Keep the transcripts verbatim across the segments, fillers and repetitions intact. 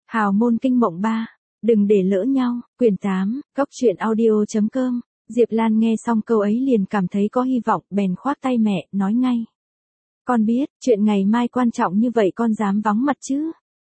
Hào môn kinh mộng ba. Đừng để lỡ nhau. Quyển tám. Cóc truyện audio.com. Diệp Lan nghe xong câu ấy liền cảm thấy có hy vọng, bèn khoác tay mẹ, nói ngay. Con biết, chuyện ngày mai quan trọng như vậy con dám vắng mặt chứ?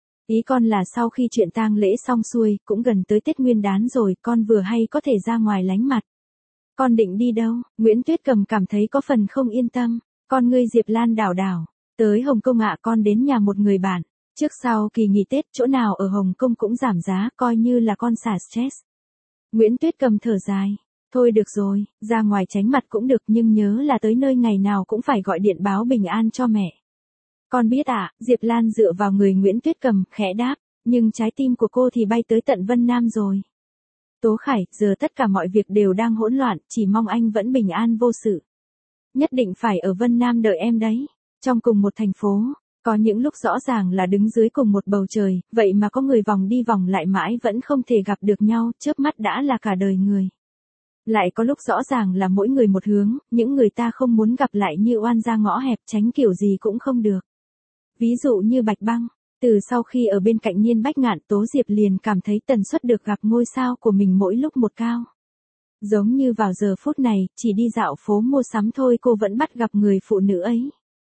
Ý con là sau khi chuyện tang lễ xong xuôi, cũng gần tới Tết Nguyên Đán rồi, con vừa hay có thể ra ngoài lánh mặt. Con định đi đâu? Nguyễn Tuyết Cầm cảm thấy có phần không yên tâm. Con ngươi Diệp Lan đảo đảo. Tới Hồng Kông ạ, con đến nhà một người bạn. Trước sau kỳ nghỉ Tết, chỗ nào ở Hồng Kông cũng giảm giá, coi như là con xả stress. Nguyễn Tuyết Cầm thở dài. Thôi được rồi, ra ngoài tránh mặt cũng được, nhưng nhớ là tới nơi ngày nào cũng phải gọi điện báo bình an cho mẹ. Con biết ạ, à, Diệp Lan dựa vào người Nguyễn Tuyết Cầm, khẽ đáp, nhưng trái tim của cô thì bay tới tận Vân Nam rồi. Tố Khải, giờ tất cả mọi việc đều đang hỗn loạn, chỉ mong anh vẫn bình an vô sự. Nhất định phải ở Vân Nam đợi em đấy. Trong cùng một thành phố, có những lúc rõ ràng là đứng dưới cùng một bầu trời, vậy mà có người vòng đi vòng lại mãi vẫn không thể gặp được nhau, chớp mắt đã là cả đời người. Lại có lúc rõ ràng là mỗi người một hướng, những người ta không muốn gặp lại như oan ra ngõ hẹp, tránh kiểu gì cũng không được. Ví dụ như Bạch Băng, từ sau khi ở bên cạnh Nhiên Bách Ngạn, Tố Diệp liền cảm thấy tần suất được gặp ngôi sao của mình mỗi lúc một cao. Giống như vào giờ phút này, chỉ đi dạo phố mua sắm thôi cô vẫn bắt gặp người phụ nữ ấy.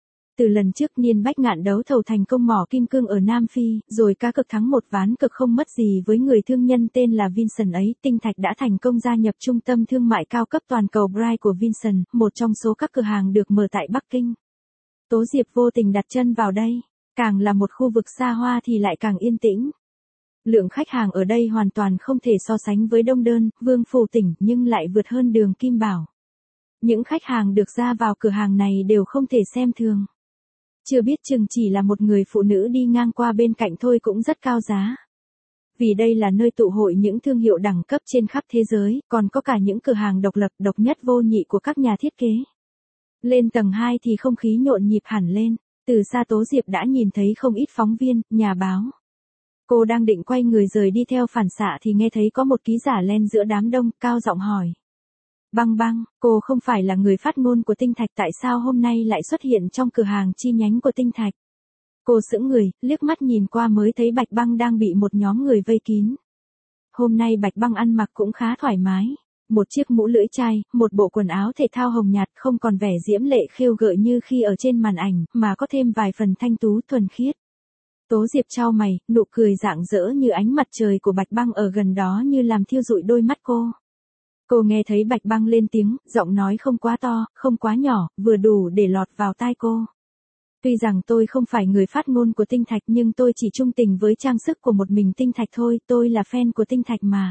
Từ lần trước Nhiên Bách Ngạn đấu thầu thành công mỏ kim cương ở Nam Phi, rồi ca cực thắng một ván cực không mất gì với người thương nhân tên là Vincent ấy, Tinh Thạch đã thành công gia nhập trung tâm thương mại cao cấp toàn cầu Bright của Vincent, một trong số các cửa hàng được mở tại Bắc Kinh. Tố Diệp vô tình đặt chân vào đây, càng là một khu vực xa hoa thì lại càng yên tĩnh. Lượng khách hàng ở đây hoàn toàn không thể so sánh với Đông Đơn, Vương Phủ Tỉnh, nhưng lại vượt hơn Đường Kim Bảo. Những khách hàng được ra vào cửa hàng này đều không thể xem thường. Chưa biết chừng chỉ là một người phụ nữ đi ngang qua bên cạnh thôi cũng rất cao giá. Vì đây là nơi tụ hội những thương hiệu đẳng cấp trên khắp thế giới, còn có cả những cửa hàng độc lập độc nhất vô nhị của các nhà thiết kế. Lên tầng hai thì không khí nhộn nhịp hẳn lên, từ xa Tố Diệp đã nhìn thấy không ít phóng viên, nhà báo. Cô đang định quay người rời đi theo phản xạ thì nghe thấy có một ký giả len giữa đám đông, cao giọng hỏi. Băng Băng, cô không phải là người phát ngôn của Tinh Thạch, tại sao hôm nay lại xuất hiện trong cửa hàng chi nhánh của Tinh Thạch? Cô sững người, liếc mắt nhìn qua mới thấy Bạch Băng đang bị một nhóm người vây kín. Hôm nay Bạch Băng ăn mặc cũng khá thoải mái. Một chiếc mũ lưỡi chai, một bộ quần áo thể thao hồng nhạt, không còn vẻ diễm lệ khêu gợi như khi ở trên màn ảnh, mà có thêm vài phần thanh tú thuần khiết. Tố Diệp chau mày, nụ cười rạng rỡ như ánh mặt trời của Bạch Băng ở gần đó như làm thiêu rụi đôi mắt cô. Cô nghe thấy Bạch Băng lên tiếng, giọng nói không quá to, không quá nhỏ, vừa đủ để lọt vào tai cô. Tuy rằng tôi không phải người phát ngôn của Tinh Thạch nhưng tôi chỉ trung tình với trang sức của một mình Tinh Thạch thôi, tôi là fan của Tinh Thạch mà.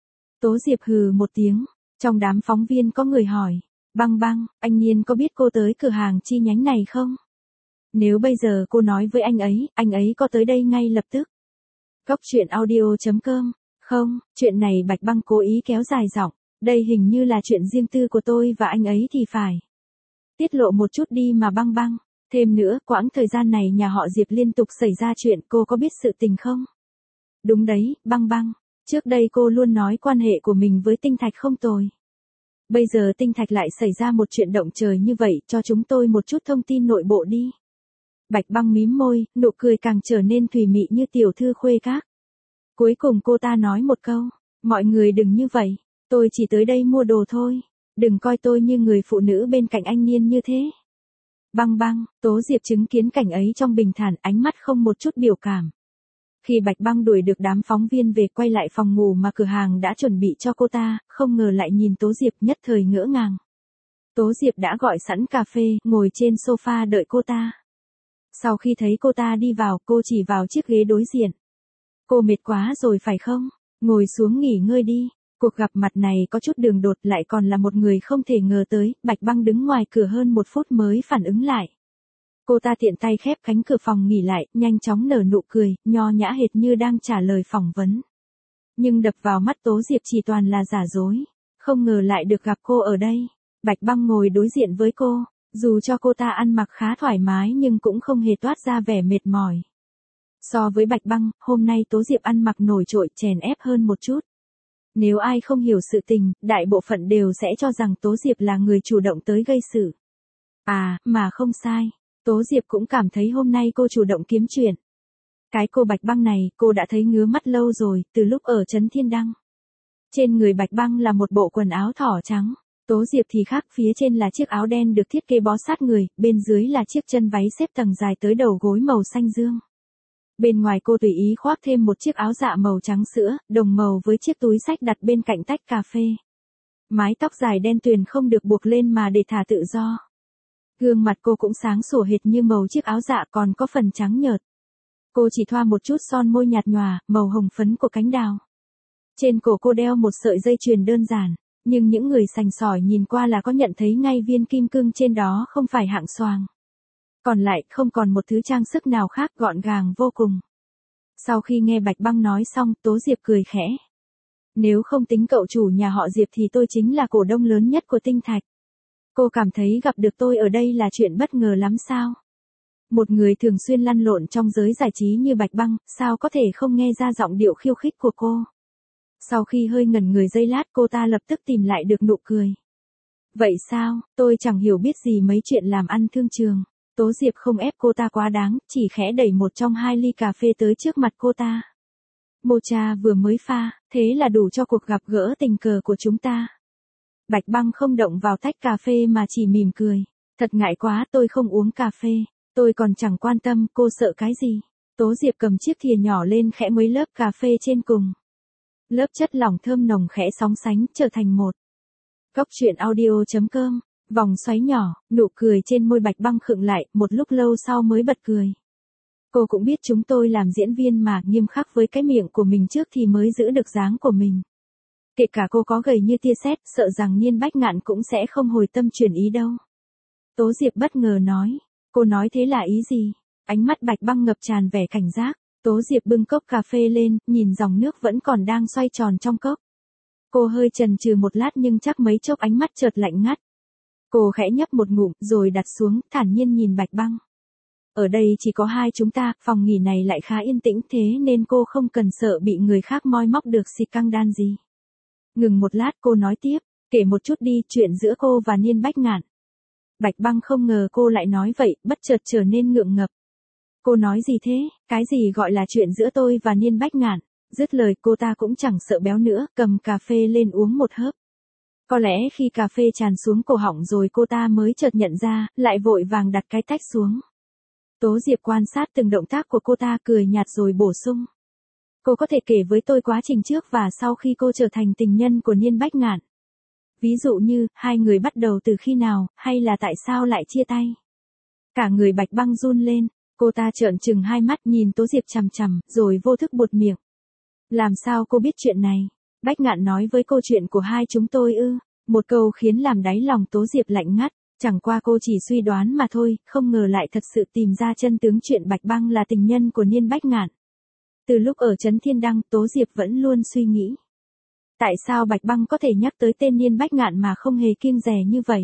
Tố Diệp hừ một tiếng, trong đám phóng viên có người hỏi, Băng Băng, anh Nhiên có biết cô tới cửa hàng chi nhánh này không? Nếu bây giờ cô nói với anh ấy, anh ấy có tới đây ngay lập tức. Cóc truyện audio.com. Không, chuyện này Bạch Băng cố ý kéo dài giọng, đây hình như là chuyện riêng tư của tôi và anh ấy thì phải. Tiết lộ một chút đi mà Băng Băng, thêm nữa, quãng thời gian này nhà họ Diệp liên tục xảy ra chuyện, cô có biết sự tình không? Đúng đấy, Băng Băng, trước đây cô luôn nói quan hệ của mình với Tinh Thạch không tồi. Bây giờ Tinh Thạch lại xảy ra một chuyện động trời như vậy, cho chúng tôi một chút thông tin nội bộ đi. Bạch Băng mím môi, nụ cười càng trở nên thùy mị như tiểu thư khuê các. Cuối cùng cô ta nói một câu, mọi người đừng như vậy, tôi chỉ tới đây mua đồ thôi, đừng coi tôi như người phụ nữ bên cạnh anh Nhiên như thế. Băng Băng, Tố Diệp chứng kiến cảnh ấy trong bình thản, ánh mắt không một chút biểu cảm. Khi Bạch Băng đuổi được đám phóng viên về quay lại phòng ngủ mà cửa hàng đã chuẩn bị cho cô ta, không ngờ lại nhìn Tố Diệp, nhất thời ngỡ ngàng. Tố Diệp đã gọi sẵn cà phê, ngồi trên sofa đợi cô ta. Sau khi thấy cô ta đi vào, cô chỉ vào chiếc ghế đối diện. Cô mệt quá rồi phải không? Ngồi xuống nghỉ ngơi đi. Cuộc gặp mặt này có chút đường đột, lại còn là một người không thể ngờ tới. Bạch Băng đứng ngoài cửa hơn một phút mới phản ứng lại. Cô ta tiện tay khép cánh cửa phòng nghỉ lại, nhanh chóng nở nụ cười, nho nhã hệt như đang trả lời phỏng vấn. Nhưng đập vào mắt Tố Diệp chỉ toàn là giả dối. Không ngờ lại được gặp cô ở đây. Bạch Băng ngồi đối diện với cô. Dù cho cô ta ăn mặc khá thoải mái nhưng cũng không hề toát ra vẻ mệt mỏi. So với Bạch Băng, hôm nay Tố Diệp ăn mặc nổi trội, chèn ép hơn một chút. Nếu ai không hiểu sự tình, đại bộ phận đều sẽ cho rằng Tố Diệp là người chủ động tới gây sự. À, mà không sai. Tố Diệp cũng cảm thấy hôm nay cô chủ động kiếm chuyện. Cái cô Bạch Băng này, cô đã thấy ngứa mắt lâu rồi, từ lúc ở Trấn Thiên Đăng. Trên người Bạch Băng là một bộ quần áo thỏ trắng. Tố Diệp thì khác, phía trên là chiếc áo đen được thiết kế bó sát người, bên dưới là chiếc chân váy xếp tầng dài tới đầu gối màu xanh dương. Bên ngoài cô tùy ý khoác thêm một chiếc áo dạ màu trắng sữa, đồng màu với chiếc túi xách đặt bên cạnh tách cà phê. Mái tóc dài đen tuyền không được buộc lên mà để thả tự do. Gương mặt cô cũng sáng sủa hệt như màu chiếc áo dạ còn có phần trắng nhợt. Cô chỉ thoa một chút son môi nhạt nhòa, màu hồng phấn của cánh đào. Trên cổ cô đeo một sợi dây chuyền đơn giản, nhưng những người sành sỏi nhìn qua là có nhận thấy ngay viên kim cương trên đó không phải hạng xoàng. Còn lại không còn một thứ trang sức nào khác, gọn gàng vô cùng. Sau khi nghe Bạch Băng nói xong, Tố Diệp cười khẽ. Nếu không tính cậu chủ nhà họ Diệp thì tôi chính là cổ đông lớn nhất của Tinh Thạch. Cô cảm thấy gặp được tôi ở đây là chuyện bất ngờ lắm sao? Một người thường xuyên lăn lộn trong giới giải trí như Bạch Băng, sao có thể không nghe ra giọng điệu khiêu khích của cô? Sau khi hơi ngẩn người giây lát, cô ta lập tức tìm lại được nụ cười. Vậy sao, tôi chẳng hiểu biết gì mấy chuyện làm ăn thương trường. Tố Diệp không ép cô ta quá đáng, chỉ khẽ đẩy một trong hai ly cà phê tới trước mặt cô ta. Mocha vừa mới pha, thế là đủ cho cuộc gặp gỡ tình cờ của chúng ta. Bạch Băng không động vào tách cà phê mà chỉ mỉm cười. Thật ngại quá, tôi không uống cà phê. Tôi còn chẳng quan tâm, cô sợ cái gì. Tố Diệp cầm chiếc thìa nhỏ lên khẽ mấy lớp cà phê trên cùng. Lớp chất lỏng thơm nồng khẽ sóng sánh trở thành một. Góc truyện audio chấm com, vòng xoáy nhỏ, nụ cười trên môi Bạch Băng khựng lại, một lúc lâu sau mới bật cười. Cô cũng biết chúng tôi làm diễn viên mà, nghiêm khắc với cái miệng của mình trước thì mới giữ được dáng của mình. Kể cả cô có gầy như tia sét, sợ rằng Niên Bách Ngạn cũng sẽ không hồi tâm chuyển ý đâu. Tố Diệp bất ngờ nói, cô nói thế là ý gì? Ánh mắt Bạch Băng ngập tràn vẻ cảnh giác. Tố Diệp bưng cốc cà phê lên, nhìn dòng nước vẫn còn đang xoay tròn trong cốc. Cô hơi chần chừ một lát nhưng chắc mấy chốc ánh mắt chợt lạnh ngắt. Cô khẽ nhấp một ngụm, rồi đặt xuống, thản nhiên nhìn Bạch Băng. Ở đây chỉ có hai chúng ta, phòng nghỉ này lại khá yên tĩnh thế nên cô không cần sợ bị người khác moi móc được xì căng đan gì. Ngừng một lát cô nói tiếp, kể một chút đi, chuyện giữa cô và Niên Bách Ngạn. Bạch Băng không ngờ cô lại nói vậy, bất chợt trở nên ngượng ngập. Cô nói gì thế, cái gì gọi là chuyện giữa tôi và Niên Bách Ngạn? Dứt lời cô ta cũng chẳng sợ béo nữa, cầm cà phê lên uống một hớp. Có lẽ khi cà phê tràn xuống cổ họng rồi cô ta mới chợt nhận ra, lại vội vàng đặt cái tách xuống. Tố Diệp quan sát từng động tác của cô ta, cười nhạt rồi bổ sung. Cô có thể kể với tôi quá trình trước và sau khi cô trở thành tình nhân của Niên Bách Ngạn. Ví dụ như, hai người bắt đầu từ khi nào, hay là tại sao lại chia tay. Cả người Bạch Băng run lên, cô ta trợn trừng hai mắt nhìn Tố Diệp chằm chằm, rồi vô thức buột miệng. Làm sao cô biết chuyện này? Bách Ngạn nói với cô chuyện của hai chúng tôi ư? Một câu khiến làm đáy lòng Tố Diệp lạnh ngắt. Chẳng qua cô chỉ suy đoán mà thôi, không ngờ lại thật sự tìm ra chân tướng chuyện Bạch Băng là tình nhân của Niên Bách Ngạn. Từ lúc ở Trấn Thiên Đăng, Tố Diệp vẫn luôn suy nghĩ. Tại sao Bạch Băng có thể nhắc tới tên Niên Bách Ngạn mà không hề kiêng dè như vậy?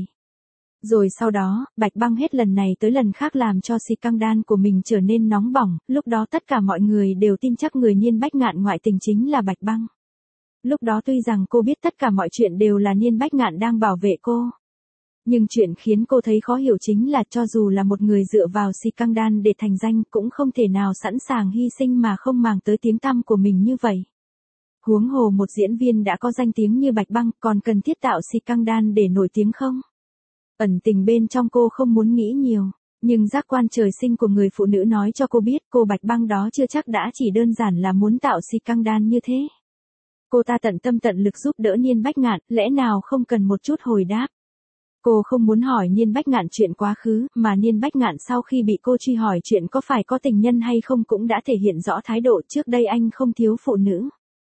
Rồi sau đó, Bạch Băng hết lần này tới lần khác làm cho xì căng đan của mình trở nên nóng bỏng, lúc đó tất cả mọi người đều tin chắc người Niên Bách Ngạn ngoại tình chính là Bạch Băng. Lúc đó tuy rằng cô biết tất cả mọi chuyện đều là Niên Bách Ngạn đang bảo vệ cô. Nhưng chuyện khiến cô thấy khó hiểu chính là cho dù là một người dựa vào xì căng đan để thành danh cũng không thể nào sẵn sàng hy sinh mà không màng tới tiếng tăm của mình như vậy. Huống hồ một diễn viên đã có danh tiếng như Bạch Băng còn cần thiết tạo xì căng đan để nổi tiếng không? Ẩn tình bên trong cô không muốn nghĩ nhiều, nhưng giác quan trời sinh của người phụ nữ nói cho cô biết cô Bạch Băng đó chưa chắc đã chỉ đơn giản là muốn tạo xì căng đan như thế. Cô ta tận tâm tận lực giúp đỡ Niên Bách Ngạn, lẽ nào không cần một chút hồi đáp. Cô không muốn hỏi Niên Bách Ngạn chuyện quá khứ, mà Niên Bách Ngạn sau khi bị cô truy hỏi chuyện có phải có tình nhân hay không cũng đã thể hiện rõ thái độ trước đây anh không thiếu phụ nữ.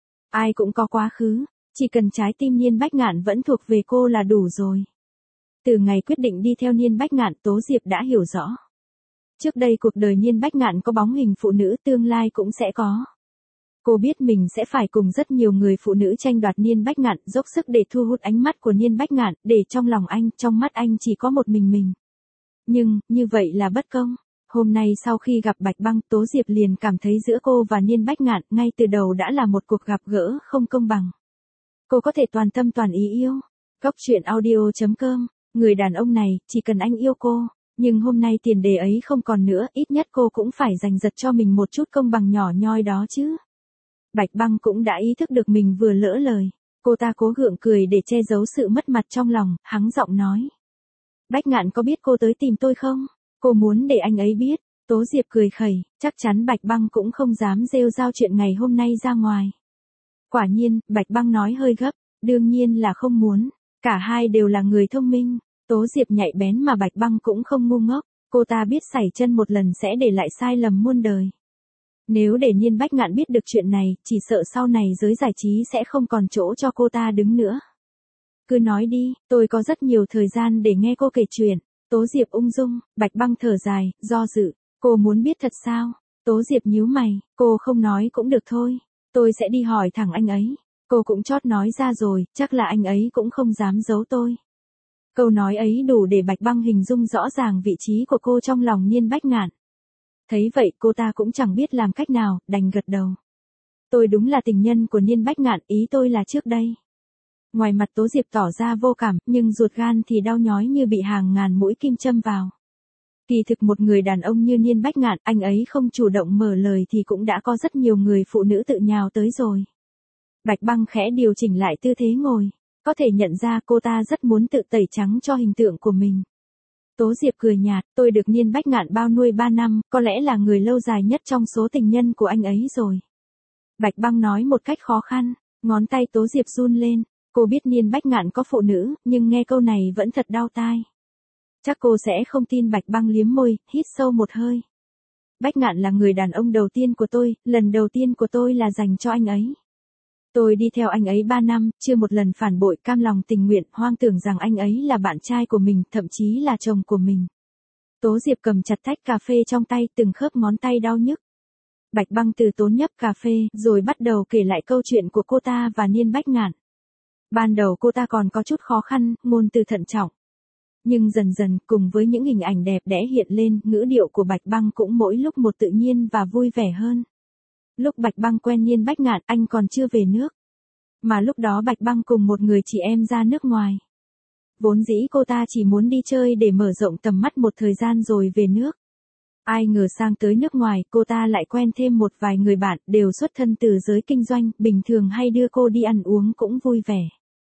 Ai cũng có quá khứ, chỉ cần trái tim Niên Bách Ngạn vẫn thuộc về cô là đủ rồi. Từ ngày quyết định đi theo Niên Bách Ngạn, Tố Diệp đã hiểu rõ. Trước đây cuộc đời Niên Bách Ngạn có bóng hình phụ nữ, tương lai cũng sẽ có. Cô biết mình sẽ phải cùng rất nhiều người phụ nữ tranh đoạt Niên Bách Ngạn, dốc sức để thu hút ánh mắt của Niên Bách Ngạn, để trong lòng anh, trong mắt anh chỉ có một mình mình. Nhưng, như vậy là bất công. Hôm nay sau khi gặp Bạch Băng, Tố Diệp liền cảm thấy giữa cô và Niên Bách Ngạn ngay từ đầu đã là một cuộc gặp gỡ không công bằng. Cô có thể toàn tâm toàn ý yêu. Góc truyện audio chấm com, người đàn ông này, chỉ cần anh yêu cô, Nhưng hôm nay tiền đề ấy không còn nữa, ít nhất cô cũng phải giành giật cho mình một chút công bằng nhỏ nhoi đó chứ. Bạch Băng cũng đã ý thức được mình vừa lỡ lời. Cô ta cố gượng cười để che giấu sự mất mặt trong lòng, hắng giọng nói. Bách Ngạn có biết cô tới tìm tôi không? Cô muốn để anh ấy biết. Tố Diệp cười khẩy, chắc chắn Bạch Băng cũng không dám rêu rao chuyện ngày hôm nay ra ngoài. Quả nhiên, Bạch Băng nói hơi gấp, đương nhiên là không muốn. Cả hai đều là người thông minh. Tố Diệp nhạy bén mà Bạch Băng cũng không ngu ngốc. Cô ta biết sảy chân một lần sẽ để lại sai lầm muôn đời. Nếu để Niên Bách Ngạn biết được chuyện này, chỉ sợ sau này giới giải trí sẽ không còn chỗ cho cô ta đứng nữa. Cứ nói đi, tôi có rất nhiều thời gian để nghe cô kể chuyện. Tố Diệp ung dung, Bạch Băng thở dài, do dự. Cô muốn biết thật sao? Tố Diệp nhíu mày, cô không nói cũng được thôi. Tôi sẽ đi hỏi thẳng anh ấy. Cô cũng chót nói ra rồi, chắc là anh ấy cũng không dám giấu tôi. Câu nói ấy đủ để Bạch Băng hình dung rõ ràng vị trí của cô trong lòng Niên Bách Ngạn. Thấy vậy cô ta cũng chẳng biết làm cách nào, đành gật đầu. Tôi đúng là tình nhân của Niên Bách Ngạn, ý tôi là trước đây. Ngoài mặt Tố Diệp tỏ ra vô cảm, nhưng ruột gan thì đau nhói như bị hàng ngàn mũi kim châm vào. Kỳ thực một người đàn ông như Niên Bách Ngạn, anh ấy không chủ động mở lời thì cũng đã có rất nhiều người phụ nữ tự nhào tới rồi. Bạch Băng khẽ điều chỉnh lại tư thế ngồi. Có thể nhận ra cô ta rất muốn tự tẩy trắng cho hình tượng của mình. Tố Diệp cười nhạt, tôi được Niên Bách Ngạn bao nuôi ba năm, có lẽ là người lâu dài nhất trong số tình nhân của anh ấy rồi. Bạch Băng nói một cách khó khăn, ngón tay Tố Diệp run lên. Cô biết Niên Bách Ngạn có phụ nữ, nhưng nghe câu này vẫn thật đau tai. Chắc cô sẽ không tin. Bạch Băng liếm môi, hít sâu một hơi. Bách Ngạn là người đàn ông đầu tiên của tôi, lần đầu tiên của tôi là dành cho anh ấy. Tôi đi theo anh ấy ba năm, chưa một lần phản bội, cam lòng tình nguyện, hoang tưởng rằng anh ấy là bạn trai của mình, thậm chí là chồng của mình. Tố Diệp cầm chặt tách cà phê trong tay, từng khớp ngón tay đau nhức. Bạch Băng từ tốn nhấp cà phê, rồi bắt đầu kể lại câu chuyện của cô ta và Niên Bách Ngạn. Ban đầu cô ta còn có chút khó khăn, ngôn từ thận trọng. Nhưng dần dần, cùng với những hình ảnh đẹp đẽ hiện lên, ngữ điệu của Bạch Băng cũng mỗi lúc một tự nhiên và vui vẻ hơn. Lúc Bạch Băng quen Niên Bách Ngạn, anh còn chưa về nước. Mà lúc đó Bạch Băng cùng một người chị em ra nước ngoài. Vốn dĩ cô ta chỉ muốn đi chơi để mở rộng tầm mắt một thời gian rồi về nước. Ai ngờ sang tới nước ngoài, cô ta lại quen thêm một vài người bạn, đều xuất thân từ giới kinh doanh, bình thường hay đưa cô đi ăn uống cũng vui vẻ.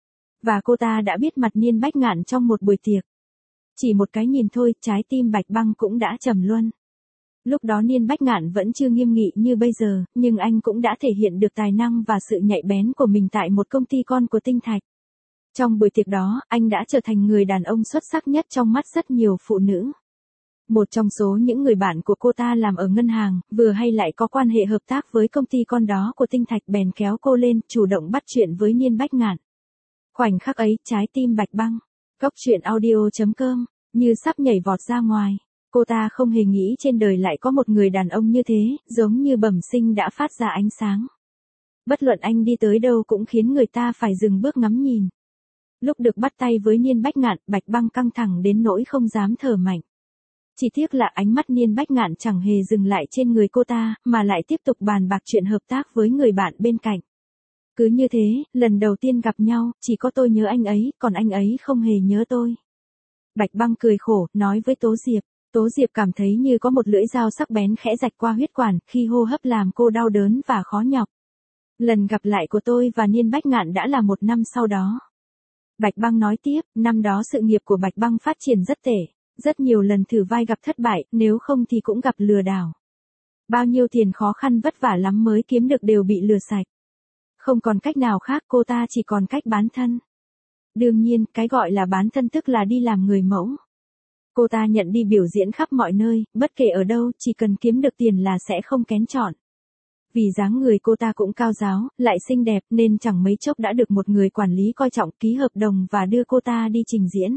Và cô ta đã biết mặt Niên Bách Ngạn trong một buổi tiệc. Chỉ một cái nhìn thôi, trái tim Bạch Băng cũng đã trầm luân. Lúc đó Niên Bách Ngạn vẫn chưa nghiêm nghị như bây giờ, nhưng anh cũng đã thể hiện được tài năng và sự nhạy bén của mình tại một công ty con của Tinh Thạch. Trong buổi tiệc đó, anh đã trở thành người đàn ông xuất sắc nhất trong mắt rất nhiều phụ nữ. Một trong số những người bạn của cô ta làm ở ngân hàng, vừa hay lại có quan hệ hợp tác với công ty con đó của Tinh Thạch, bèn kéo cô lên, chủ động bắt chuyện với Niên Bách Ngạn. Khoảnh khắc ấy, trái tim Bạch Băng, Góc Truyện Audio chấm com, như sắp nhảy vọt ra ngoài. Cô ta không hề nghĩ trên đời lại có một người đàn ông như thế, giống như bẩm sinh đã phát ra ánh sáng. Bất luận anh đi tới đâu cũng khiến người ta phải dừng bước ngắm nhìn. Lúc được bắt tay với Niên Bách Ngạn, Bạch Băng căng thẳng đến nỗi không dám thở mạnh. Chỉ tiếc là ánh mắt Niên Bách Ngạn chẳng hề dừng lại trên người cô ta, mà lại tiếp tục bàn bạc chuyện hợp tác với người bạn bên cạnh. Cứ như thế, lần đầu tiên gặp nhau, chỉ có tôi nhớ anh ấy, còn anh ấy không hề nhớ tôi. Bạch Băng cười khổ, nói với Tố Diệp. Tố Diệp cảm thấy như có một lưỡi dao sắc bén khẽ rạch qua huyết quản, khi hô hấp làm cô đau đớn và khó nhọc. Lần gặp lại của tôi và Niên Bách Ngạn đã là một năm sau đó. Bạch Băng nói tiếp, năm đó sự nghiệp của Bạch Băng phát triển rất tệ. Rất nhiều lần thử vai gặp thất bại, nếu không thì cũng gặp lừa đảo. Bao nhiêu tiền khó khăn vất vả lắm mới kiếm được đều bị lừa sạch. Không còn cách nào khác, cô ta chỉ còn cách bán thân. Đương nhiên, cái gọi là bán thân tức là đi làm người mẫu. Cô ta nhận đi biểu diễn khắp mọi nơi, bất kể ở đâu, chỉ cần kiếm được tiền là sẽ không kén chọn. Vì dáng người cô ta cũng cao ráo, lại xinh đẹp nên chẳng mấy chốc đã được một người quản lý coi trọng, ký hợp đồng và đưa cô ta đi trình diễn.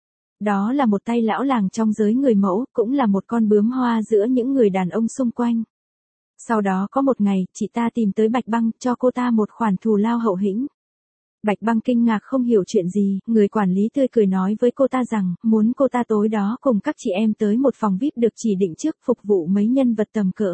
Đó là một tay lão làng trong giới người mẫu, cũng là một con bướm hoa giữa những người đàn ông xung quanh. Sau đó có một ngày, chị ta tìm tới Bạch Băng, cho cô ta một khoản thù lao hậu hĩnh. Bạch Băng kinh ngạc không hiểu chuyện gì, người quản lý tươi cười nói với cô ta rằng, muốn cô ta tối đó cùng các chị em tới một phòng vi ai pi được chỉ định trước, phục vụ mấy nhân vật tầm cỡ.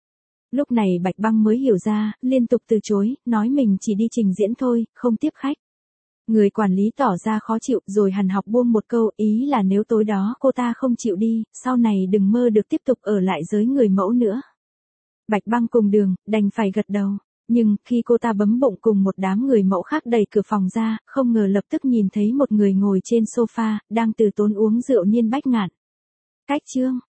Lúc này Bạch Băng mới hiểu ra, liên tục từ chối, nói mình chỉ đi trình diễn thôi, không tiếp khách. Người quản lý tỏ ra khó chịu rồi hằn học buông một câu, ý là nếu tối đó cô ta không chịu đi, sau này đừng mơ được tiếp tục ở lại giới người mẫu nữa. Bạch Băng cùng Đường, đành phải gật đầu. Nhưng, khi cô ta bấm bụng cùng một đám người mẫu khác đẩy cửa phòng ra, không ngờ lập tức nhìn thấy một người ngồi trên sofa, đang từ tốn uống rượu niên bách ngạn. Cách chương